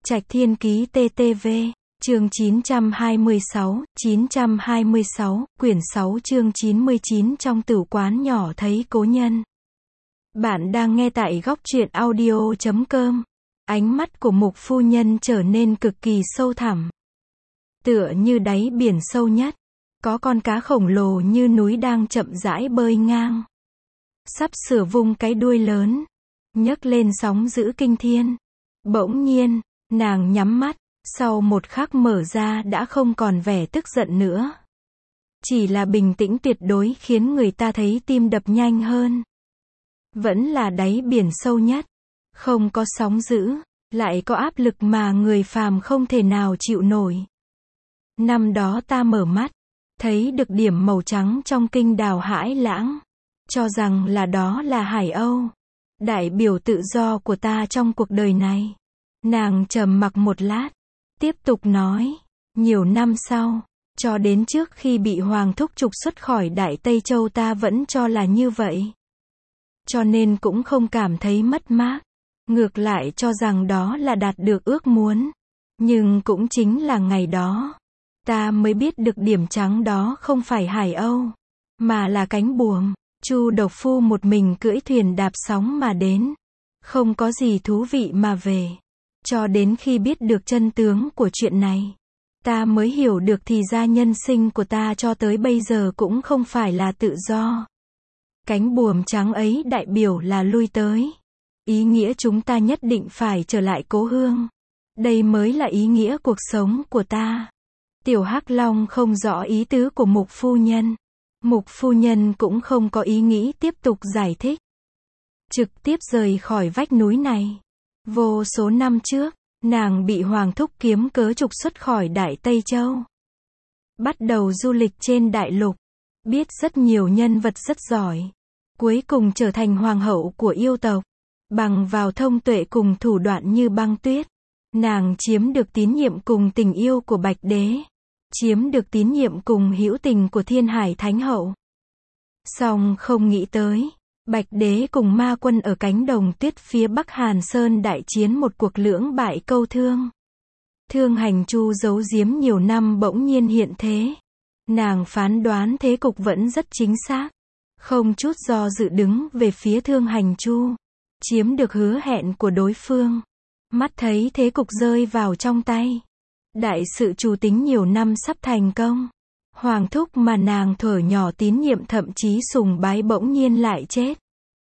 Trạch Thiên Ký TTV, chương 926, quyển 6 chương 99 trong tửu quán nhỏ thấy cố nhân. Bạn đang nghe tại góc truyện audio.com. Ánh mắt của Mục phu nhân trở nên cực kỳ sâu thẳm. Tựa như đáy biển sâu nhất, có con cá khổng lồ như núi đang chậm rãi bơi ngang. Sắp sửa vung cái đuôi lớn, nhấc lên sóng dữ kinh thiên. Bỗng nhiên, nàng nhắm mắt, sau một khắc mở ra đã không còn vẻ tức giận nữa. Chỉ là bình tĩnh tuyệt đối khiến người ta thấy tim đập nhanh hơn. Vẫn là đáy biển sâu nhất, không có sóng dữ, lại có áp lực mà người phàm không thể nào chịu nổi. Năm đó ta mở mắt, thấy được điểm màu trắng trong kinh đào Hải Lãng, cho rằng là đó là Hải Âu, đại biểu tự do của ta trong cuộc đời này. Nàng trầm mặc một lát, tiếp tục nói, nhiều năm sau, cho đến trước khi bị Hoàng thúc trục xuất khỏi Đại Tây Châu ta vẫn cho là như vậy. Cho nên cũng không cảm thấy mất mát, ngược lại cho rằng đó là đạt được ước muốn. Nhưng cũng chính là ngày đó, ta mới biết được điểm trắng đó không phải Hải Âu, mà là cánh buồm. Chu độc phu một mình cưỡi thuyền đạp sóng mà đến, không có gì thú vị mà về. Cho đến khi biết được chân tướng của chuyện này, ta mới hiểu được thì ra nhân sinh của ta cho tới bây giờ cũng không phải là tự do. Cánh buồm trắng ấy đại biểu là lui tới. Ý nghĩa chúng ta nhất định phải trở lại cố hương. Đây mới là ý nghĩa cuộc sống của ta. Tiểu Hắc Long không rõ ý tứ của Mục phu nhân. Mục phu nhân cũng không có ý nghĩ tiếp tục giải thích. Trực tiếp rời khỏi vách núi này. Vô số năm trước, nàng bị Hoàng thúc kiếm cớ trục xuất khỏi Đại Tây Châu. Bắt đầu du lịch trên đại lục. Biết rất nhiều nhân vật rất giỏi. Cuối cùng trở thành hoàng hậu của yêu tộc. Bằng vào thông tuệ cùng thủ đoạn như băng tuyết. Nàng chiếm được tín nhiệm cùng tình yêu của Bạch Đế. Chiếm được tín nhiệm cùng hữu tình của Thiên Hải Thánh Hậu. Song không nghĩ tới, Bạch Đế cùng ma quân ở cánh đồng tuyết phía Bắc Hàn Sơn đại chiến một cuộc lưỡng bại câu thương. Thương Hành Chu giấu giếm nhiều năm bỗng nhiên hiện thế. Nàng phán đoán thế cục vẫn rất chính xác. Không chút do dự đứng về phía Thương Hành Chu. Chiếm được hứa hẹn của đối phương. Mắt thấy thế cục rơi vào trong tay. Đại sự chủ tính nhiều năm sắp thành công. Hoàng thúc mà nàng thuở nhỏ tín nhiệm thậm chí sùng bái bỗng nhiên lại chết.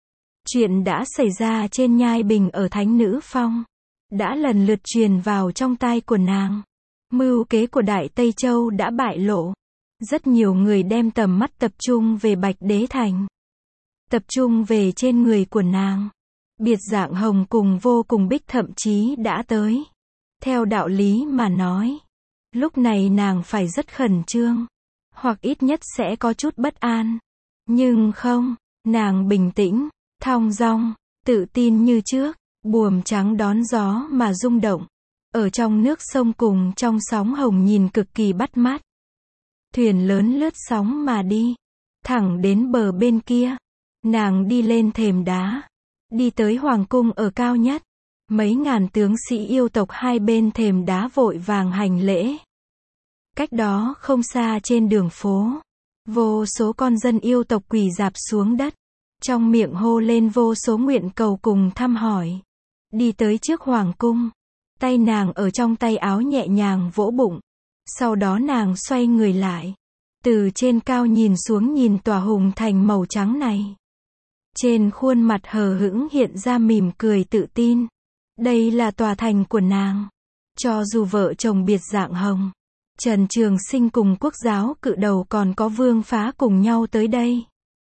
Chuyện đã xảy ra trên nhai bình ở Thánh Nữ Phong. Đã lần lượt truyền vào trong tai của nàng. Mưu kế của Đại Tây Châu đã bại lộ. Rất nhiều người đem tầm mắt tập trung về Bạch Đế Thành. Tập trung về trên người của nàng. Biệt Dạng Hồng cùng Vô Cùng Bích thậm chí đã tới. Theo đạo lý mà nói, lúc này nàng phải rất khẩn trương, hoặc ít nhất sẽ có chút bất an. Nhưng không, nàng bình tĩnh, thong dong, tự tin như trước, buồm trắng đón gió mà rung động. Ở trong nước sông cùng trong sóng hồng nhìn cực kỳ bắt mắt. Thuyền lớn lướt sóng mà đi, thẳng đến bờ bên kia. Nàng đi lên thềm đá, đi tới hoàng cung ở cao nhất. Mấy ngàn tướng sĩ yêu tộc hai bên thềm đá vội vàng hành lễ. Cách đó không xa trên đường phố, vô số con dân yêu tộc quỳ rạp xuống đất, trong miệng hô lên vô số nguyện cầu cùng thăm hỏi. Đi tới trước hoàng cung, tay nàng ở trong tay áo nhẹ nhàng vỗ bụng. Sau đó nàng xoay người lại, từ trên cao nhìn xuống nhìn tòa hùng thành màu trắng này. Trên khuôn mặt hờ hững hiện ra mỉm cười tự tin. Đây là tòa thành của nàng. Cho dù vợ chồng Biệt Dạng Hồng, Trần Trường Sinh cùng quốc giáo cự đầu còn có Vương Phá cùng nhau tới đây.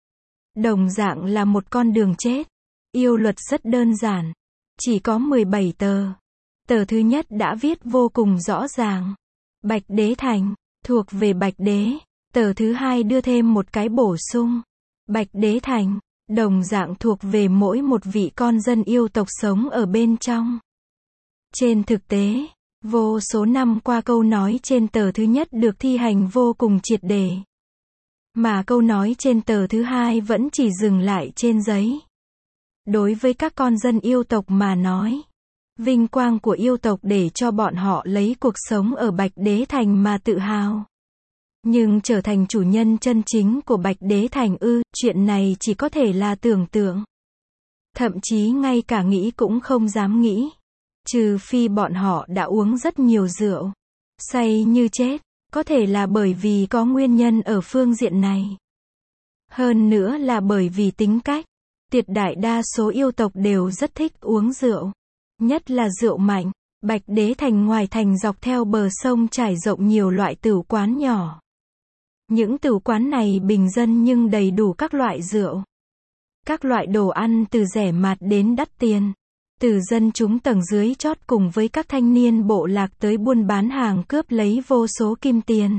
Đồng dạng là một con đường chết. Yêu luật rất đơn giản. Chỉ có 17 tờ. Tờ thứ nhất đã viết vô cùng rõ ràng. Bạch Đế Thành, thuộc về Bạch Đế. Tờ thứ hai đưa thêm một cái bổ sung. Bạch Đế Thành, đồng dạng thuộc về mỗi một vị con dân yêu tộc sống ở bên trong. Trên thực tế, vô số năm qua câu nói trên tờ thứ nhất được thi hành vô cùng triệt để. Mà câu nói trên tờ thứ hai vẫn chỉ dừng lại trên giấy. Đối với các con dân yêu tộc mà nói, Vinh quang của yêu tộc để cho bọn họ lấy cuộc sống ở Bạch Đế Thành mà tự hào. Nhưng trở thành chủ nhân chân chính của Bạch Đế Thành chuyện này chỉ có thể là tưởng tượng. Thậm chí ngay cả nghĩ cũng không dám nghĩ. Trừ phi bọn họ đã uống rất nhiều rượu. Say như chết, có thể là bởi vì có nguyên nhân ở phương diện này. Hơn nữa là bởi vì tính cách. Tuyệt đại đa số yêu tộc đều rất thích uống rượu. Nhất là rượu mạnh. Bạch Đế Thành ngoài thành dọc theo bờ sông trải rộng nhiều loại tửu quán nhỏ. Những tửu quán này bình dân nhưng đầy đủ các loại rượu. Các loại đồ ăn từ rẻ mạt đến đắt tiền. Từ dân chúng tầng dưới chót cùng với các thanh niên bộ lạc tới buôn bán hàng cướp lấy vô số kim tiền.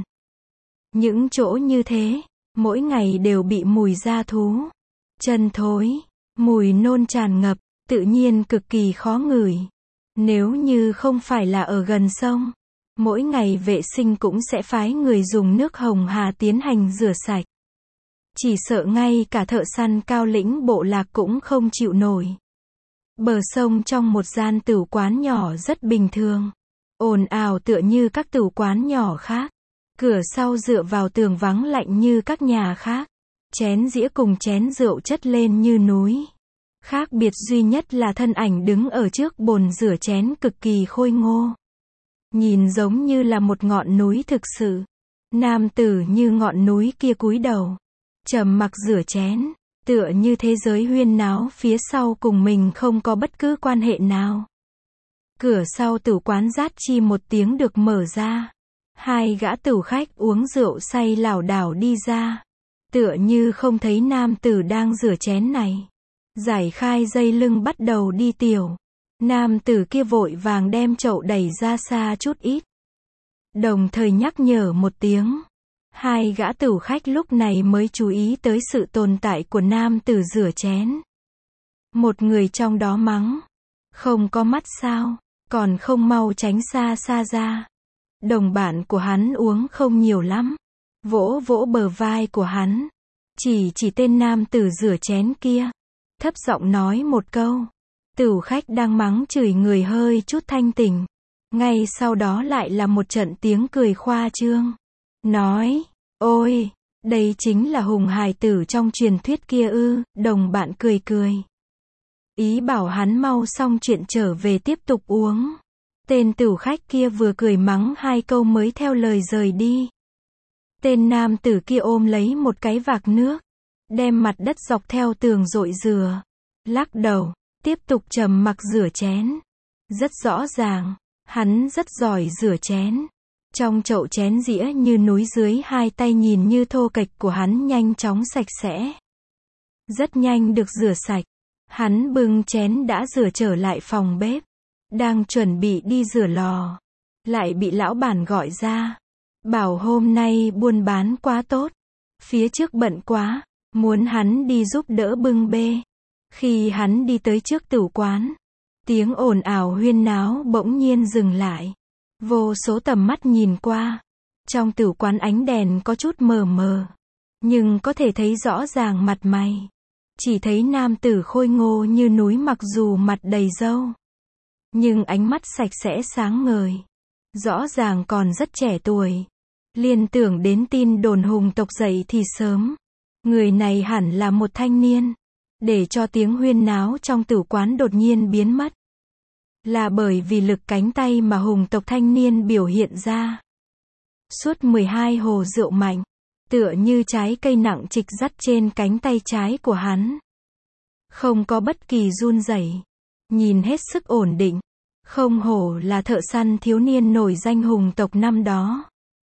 Những chỗ như thế, mỗi ngày đều bị mùi da thú, chân thối, mùi nôn tràn ngập, tự nhiên cực kỳ khó ngửi. Nếu như không phải là ở gần sông, mỗi ngày vệ sinh cũng sẽ phái người dùng nước Hồng Hà tiến hành rửa sạch. Chỉ sợ ngay cả thợ săn cao lĩnh bộ lạc cũng không chịu nổi. Bờ sông trong một gian tửu quán nhỏ rất bình thường. Ồn ào tựa như các tửu quán nhỏ khác. Cửa sau dựa vào tường vắng lạnh như các nhà khác. Chén dĩa cùng chén rượu chất lên như núi. Khác biệt duy nhất là thân ảnh đứng ở trước bồn rửa chén cực kỳ khôi ngô. Nhìn giống như là một ngọn núi thực sự. Nam tử như ngọn núi kia cúi đầu. Trầm mặc rửa chén. Tựa như thế giới huyên náo phía sau cùng mình không có bất cứ quan hệ nào. Cửa sau tửu quán rát chi một tiếng được mở ra. Hai gã tửu khách uống rượu say lảo đảo đi ra. Tựa như không thấy nam tử đang rửa chén này. Giải khai dây lưng bắt đầu đi tiểu. Nam tử kia vội vàng đem chậu đẩy ra xa chút ít. Đồng thời nhắc nhở một tiếng. Hai gã tửu khách lúc này mới chú ý tới sự tồn tại của nam tử rửa chén. Một người trong đó mắng. Không có mắt sao, còn không mau tránh xa xa ra. Đồng bạn của hắn uống không nhiều lắm. Vỗ vỗ bờ vai của hắn. Chỉ tên nam tử rửa chén kia. Thấp giọng nói một câu. Tửu khách đang mắng chửi người hơi chút thanh tỉnh. Ngay sau đó lại là một trận tiếng cười khoa trương. Nói, ôi, đây chính là hùng hài tử trong truyền thuyết kia đồng bạn cười cười. Ý bảo hắn mau xong chuyện trở về tiếp tục uống. Tên tửu khách kia vừa cười mắng hai câu mới theo lời rời đi. Tên nam tử kia ôm lấy một cái vạc nước. Đem mặt đất dọc theo tường rội rửa. Lắc đầu, tiếp tục trầm mặc rửa chén. Rất rõ ràng, hắn rất giỏi rửa chén. Trong chậu chén dĩa như núi dưới hai tay nhìn như thô kệch của hắn nhanh chóng sạch sẽ. Rất nhanh được rửa sạch. Hắn bưng chén đã rửa trở lại phòng bếp. Đang chuẩn bị đi rửa lò. Lại bị lão bản gọi ra. Bảo hôm nay buôn bán quá tốt. Phía trước bận quá. Muốn hắn đi giúp đỡ bưng bê. Khi hắn đi tới trước tửu quán. Tiếng ồn ào huyên náo bỗng nhiên dừng lại. Vô số tầm mắt nhìn qua. Trong tửu quán ánh đèn có chút mờ mờ. Nhưng có thể thấy rõ ràng mặt mày. Chỉ thấy nam tử khôi ngô như núi mặc dù mặt đầy râu. Nhưng ánh mắt sạch sẽ sáng ngời. Rõ ràng còn rất trẻ tuổi. Liên tưởng đến tin đồn hùng tộc dậy thì sớm. Người này hẳn là một thanh niên. Để cho tiếng huyên náo trong tửu quán đột nhiên biến mất. Là bởi vì lực cánh tay mà hùng tộc thanh niên biểu hiện ra. Suốt 12 hồ rượu mạnh. Tựa như trái cây nặng trịch dắt trên cánh tay trái của hắn. Không có bất kỳ run rẩy. Nhìn hết sức ổn định. Không hổ là thợ săn thiếu niên nổi danh hùng tộc năm đó.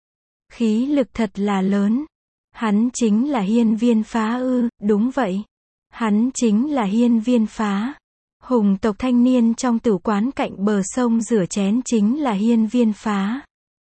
Khí lực thật là lớn. Hắn chính là Hiên Viên Phá đúng vậy. Hắn chính là Hiên Viên Phá. Hùng tộc thanh niên trong tửu quán cạnh bờ sông rửa chén chính là Hiên Viên Phá.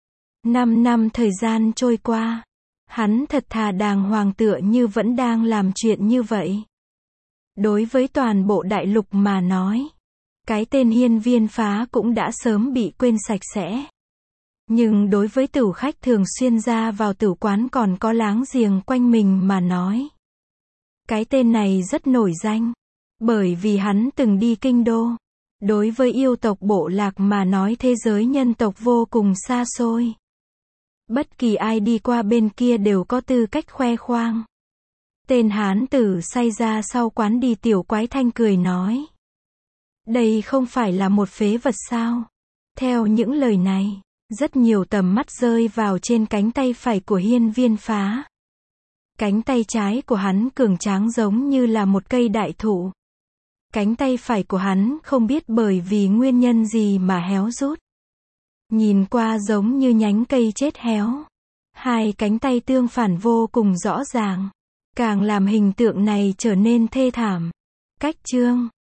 5 năm thời gian trôi qua. Hắn thật thà đàng hoàng tựa như vẫn đang làm chuyện như vậy. Đối với toàn bộ đại lục mà nói. Cái tên Hiên Viên Phá cũng đã sớm bị quên sạch sẽ. Nhưng đối với tửu khách thường xuyên ra vào tửu quán còn có láng giềng quanh mình mà nói. Cái tên này rất nổi danh. Bởi vì hắn từng đi kinh đô. Đối với yêu tộc bộ lạc mà nói thế giới nhân tộc vô cùng xa xôi. Bất kỳ ai đi qua bên kia đều có tư cách khoe khoang. Tên hán tử say ra sau quán đi tiểu quái thanh cười nói. Đây không phải là một phế vật sao? Theo những lời này, rất nhiều tầm mắt rơi vào trên cánh tay phải của Hiên Viên Phá. Cánh tay trái của hắn cường tráng giống như là một cây đại thụ. Cánh tay phải của hắn không biết bởi vì nguyên nhân gì mà héo rút. Nhìn qua giống như nhánh cây chết héo. Hai cánh tay tương phản vô cùng rõ ràng. Càng làm hình tượng này trở nên thê thảm. Cách chương